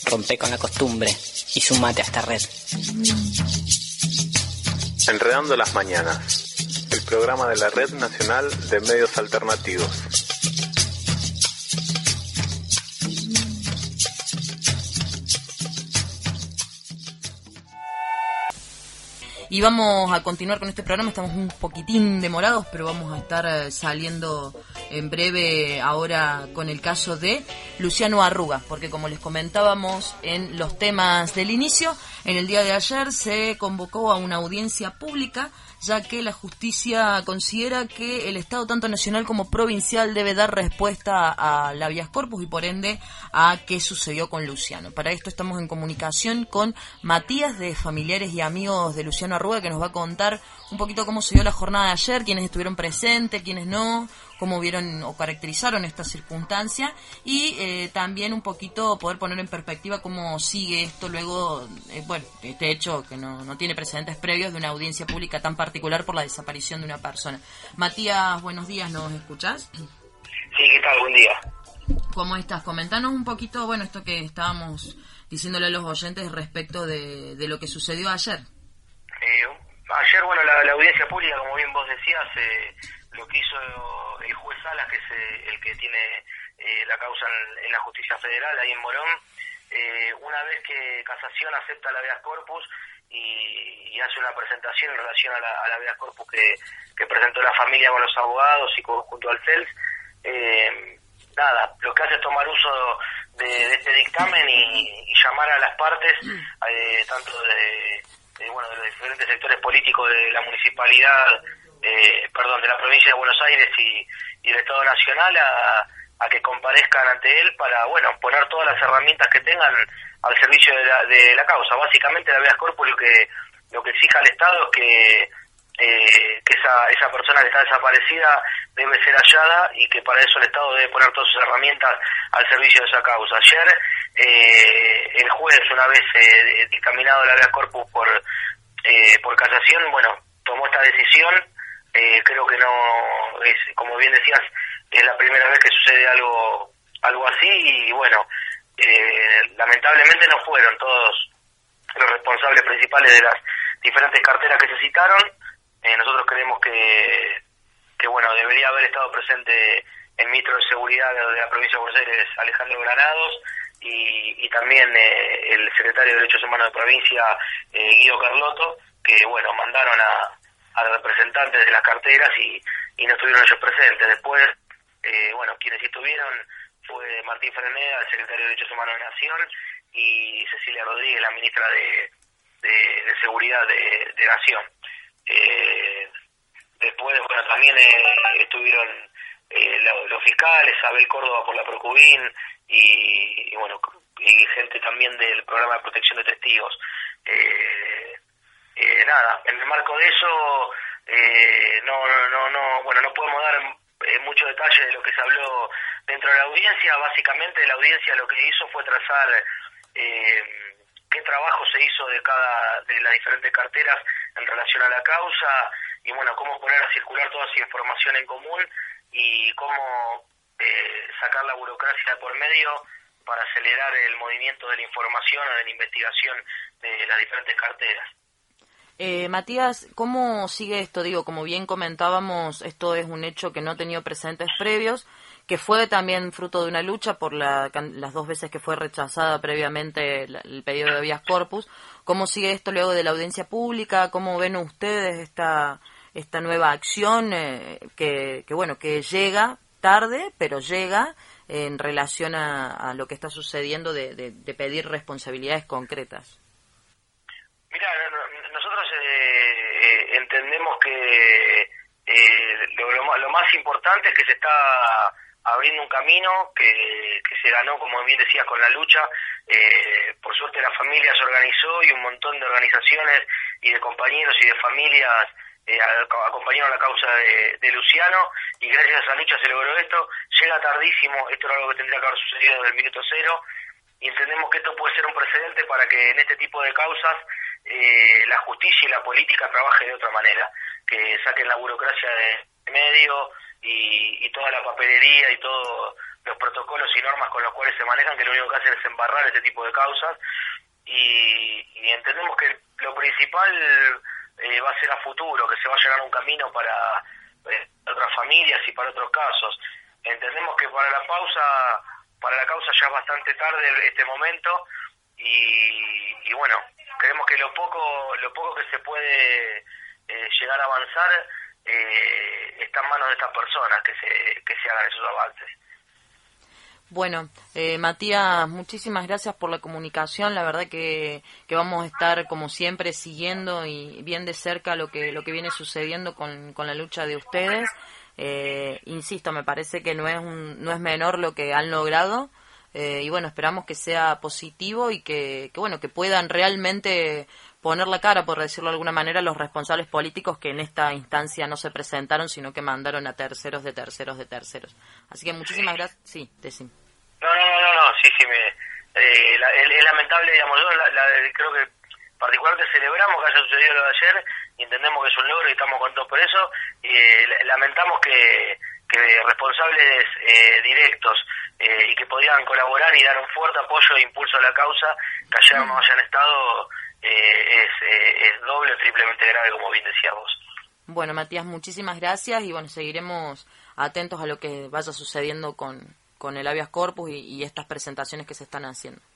Rompe con la costumbre y sumate a esta red. Enredando las mañanas, el programa de la Red Nacional de Medios Alternativos. Y vamos a continuar con este programa, estamos un poquitín demorados, pero vamos a estar saliendo en breve ahora con el caso de Luciano Arruga, porque como les comentábamos en los temas del inicio, en el día de ayer se convocó a una audiencia pública, ya que la justicia considera que el Estado, tanto nacional como provincial, debe dar respuesta al habeas corpus y por ende a qué sucedió con Luciano. Para esto estamos en comunicación con Matías, de Familiares y Amigos de Luciano Arruga, que nos va a contar un poquito cómo se dio la jornada de ayer, quiénes estuvieron presentes, quiénes no, cómo vieron o caracterizaron esta circunstancia y también un poquito poder poner en perspectiva cómo sigue esto luego, este hecho que no tiene precedentes previos de una audiencia pública tan particular por la desaparición de una persona. Matías, buenos días, ¿nos escuchás? Sí, ¿qué tal? Buen día. ¿Cómo estás? Comentanos un poquito, esto que estábamos diciéndole a los oyentes respecto de lo que sucedió ayer. Ayer, la audiencia pública, como bien vos decías, lo que hizo el juez Salas, que es el que tiene la causa en la justicia federal, ahí en Morón, una vez que Casación acepta el habeas corpus y hace una presentación en relación al habeas corpus que presentó la familia con los abogados y junto al CELS, lo que hace es tomar uso de este dictamen y llamar a las partes, tanto de los diferentes sectores políticos de la municipalidad, de la provincia de Buenos Aires y del Estado Nacional a que comparezcan ante él para, poner todas las herramientas que tengan al servicio de la causa. Básicamente, el habeas corpus lo que exige al Estado es que esa persona que está desaparecida debe ser hallada y que para eso el Estado debe poner todas sus herramientas al servicio de esa causa. Ayer el juez, una vez dictaminado el habeas corpus por casación, tomó esta decisión. Creo que no es, como bien decías, es la primera vez que sucede algo así y lamentablemente no fueron todos los responsables principales de las diferentes carteras que se citaron. Nosotros creemos que debería haber estado presente el ministro de Seguridad de la provincia de Buenos Aires, Alejandro Granados, y también el secretario de Derechos Humanos de provincia, Guido Carlotto, que mandaron a representantes de las carteras y no estuvieron ellos presentes. Después, quienes sí estuvieron fue Martín Freneda, el secretario de Derechos Humanos de Nación, y Cecilia Rodríguez, la ministra de Seguridad de Nación. Después, también estuvieron los fiscales, Abel Córdoba por la Procubín y gente también del programa de protección de testigos. En el marco de eso, no podemos dar mucho detalle de lo que se habló dentro de la audiencia. Básicamente, la audiencia lo que hizo fue trazar qué trabajo se hizo de las diferentes carteras en relación a la causa y cómo poner a circular toda esa información en común y cómo sacar la burocracia por medio para acelerar el movimiento de la información o de la investigación de las diferentes carteras. Matías, ¿cómo sigue esto? Como bien comentábamos, esto es un hecho que no ha tenido precedentes previos, que fue también fruto de una lucha por las dos veces que fue rechazada previamente el pedido de habeas corpus. ¿Cómo sigue esto luego de la audiencia pública? ¿Cómo ven ustedes esta nueva acción que llega tarde, pero llega en relación a lo que está sucediendo de pedir responsabilidades concretas? Mira, nosotros entendemos que lo más importante es que se está abriendo un camino que se ganó, como bien decías, con la lucha. Por suerte la familia se organizó y un montón de organizaciones y de compañeros y de familias acompañaron la causa de Luciano y gracias a esa lucha se logró esto. Llega tardísimo, esto era algo que tendría que haber sucedido desde el minuto cero y entendemos que esto puede ser un precedente para que en este tipo de causas la justicia y la política trabaje de otra manera, que saquen la burocracia de medio y toda la papelería y todo los protocolos y normas con los cuales se manejan, que lo único que hacen es embarrar este tipo de causas, y entendemos que lo principal va a ser a futuro, que se va a llenar un camino para otras familias y para otros casos. Entendemos que para la causa ya es bastante tarde este momento, y bueno, creemos que lo poco que se puede llegar a avanzar está en manos de estas personas, que se hagan esos avances. Bueno, Matías, muchísimas gracias por la comunicación. La verdad que vamos a estar, como siempre, siguiendo y bien de cerca lo que viene sucediendo con la lucha de ustedes. Insisto, me parece que no es menor lo que han logrado. Y bueno, esperamos que sea positivo y que puedan realmente poner la cara, por decirlo de alguna manera, los responsables políticos que en esta instancia no se presentaron, sino que mandaron a terceros de terceros de terceros. Así que muchísimas gracias. Sí, decime. No, sí, es lamentable, digamos, yo creo que particularmente celebramos que haya sucedido lo de ayer, y entendemos que es un logro y estamos contentos por eso, y lamentamos que responsables directos y que podían colaborar y dar un fuerte apoyo e impulso a la causa, que ayer no hayan estado, es doble o triplemente grave, como bien decías vos. Bueno, Matías, muchísimas gracias, y bueno, seguiremos atentos a lo que vaya sucediendo con el habeas corpus y estas presentaciones que se están haciendo.